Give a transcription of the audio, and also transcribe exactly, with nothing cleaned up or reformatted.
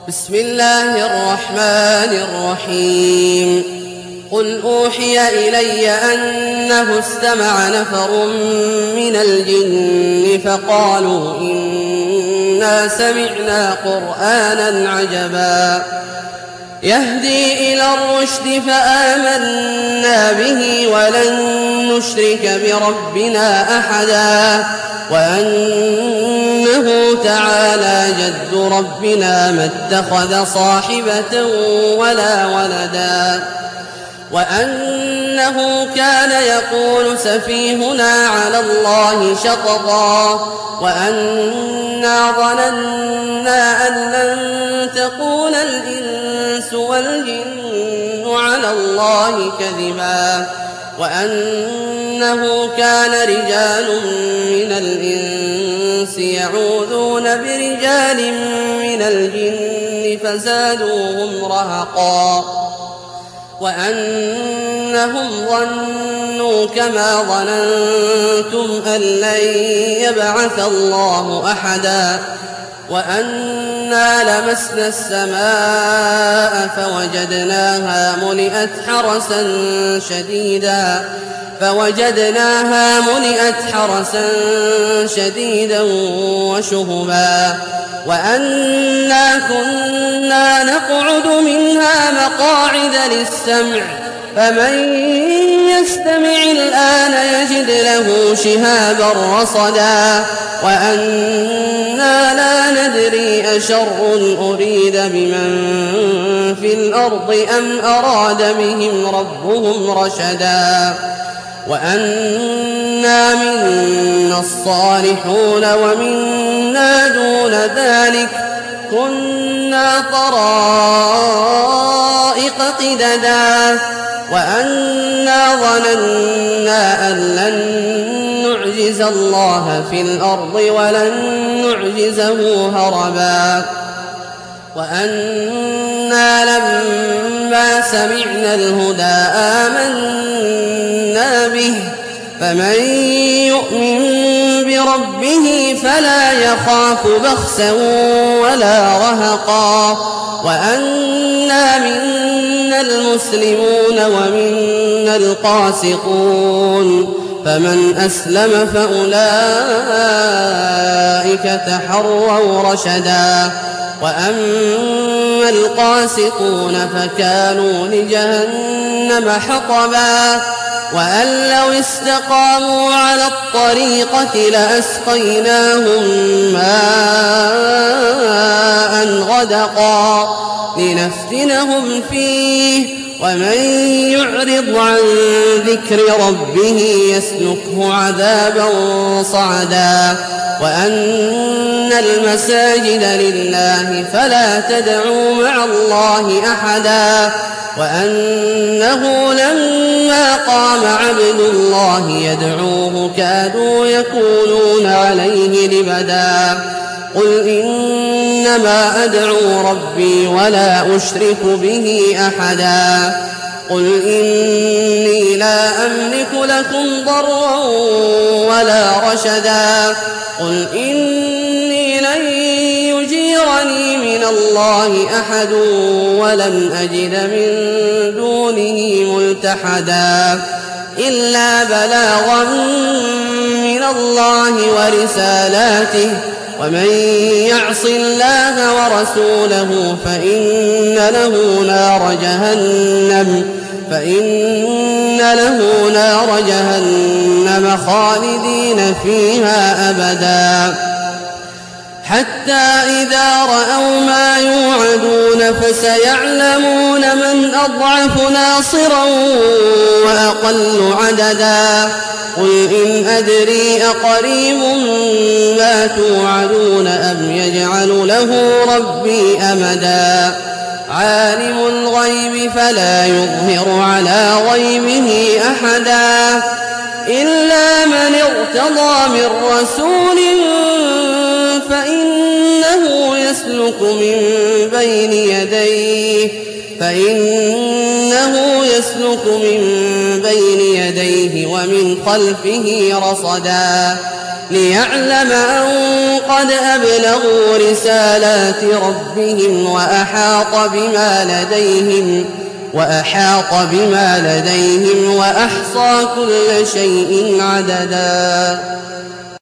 بسم الله الرحمن الرحيم قل أوحي إلي أنه استمع نفر من الجن فقالوا إنا سمعنا قرآنا عجبا يهدي إلى الرشد فآمنا به ولن نشرك بربنا أحدا وأنه تعالى جد ربنا ما اتخذ صاحبة ولا ولدا وأنه كان يقول سفيهنا على الله شططا وأنا ظننا أن لن تقول الإنس والجن على الله كذبا وأنه كان رجال من الإنس يعوذون برجال من الجن فزادوهم رهقا وأنهم ظنوا كما ظننتم أن لن يبعث الله أحدا وأنا لمسنا السماء فوجدناها ملئت حرسا شديدا فوجدناها ملئت حرسا شديدا وشهبا وأنا كنا نقعد منها مقاعد للسمع فمن يستمع الآن يجد له شهابا رصدا وأنا لا ندري أشر أريد بمن في الأرض أم أراد بهم ربهم رشدا وأنا منا الصالحون ومنا دون ذلك كنا طرائق قددا وأنا ظننا أن لن نعجز الله في الأرض ولن نعجزه هربا وأنا لما سمعنا الهدى آمنا به فمن يؤمن بربه فلا يخاف بخسا ولا رهقا وأنا منا المسلمون ومنا القاسطون فمن أسلم فأولئك تحروا رشدا وأما القاسطون فكانوا لجهنم حطبا وأن لو استقاموا على الطريقة لأسقيناهم ماء غدقا لنفتنهم فيه ومن يعرض عن ذكر ربه يسلكه عذابا صعدا وأن المساجد لله فلا تدعوا مع الله أحدا وأنه لما قام عبد الله يدعوه كادوا يكونون عليه لبدا قل إنما أدعو ربي ولا أشرك به أحدا قل إني لا أملك لكم ضرا ولا رشدا قل إني لن يجيرني من الله أحد ولن أجد من دونه ملتحدا إلا بلاغا من الله ورسالاته ومن يعص الله ورسوله فإن له نار جهنم فإن له نار جهنم خالدين فيها أبدا حتى إذا رأوا ما يوعدون فسيعلمون من أضعف ناصرا وأقل عددا قل إن أدري أقريب ما توعدون أم يجعل له ربي أمدا عالم الغيب فلا يظهر على غيبه أحدا إلا من ارتضى من رسول فإنه يسلك من بين يديه فإنه يسلك من بين يديه ومن خلفه رصدا ليعلم أن قد أبلغوا رسالات ربهم وأحاط بما لديهم وأحاط بما لديهم وأحصى كل شيء عددا.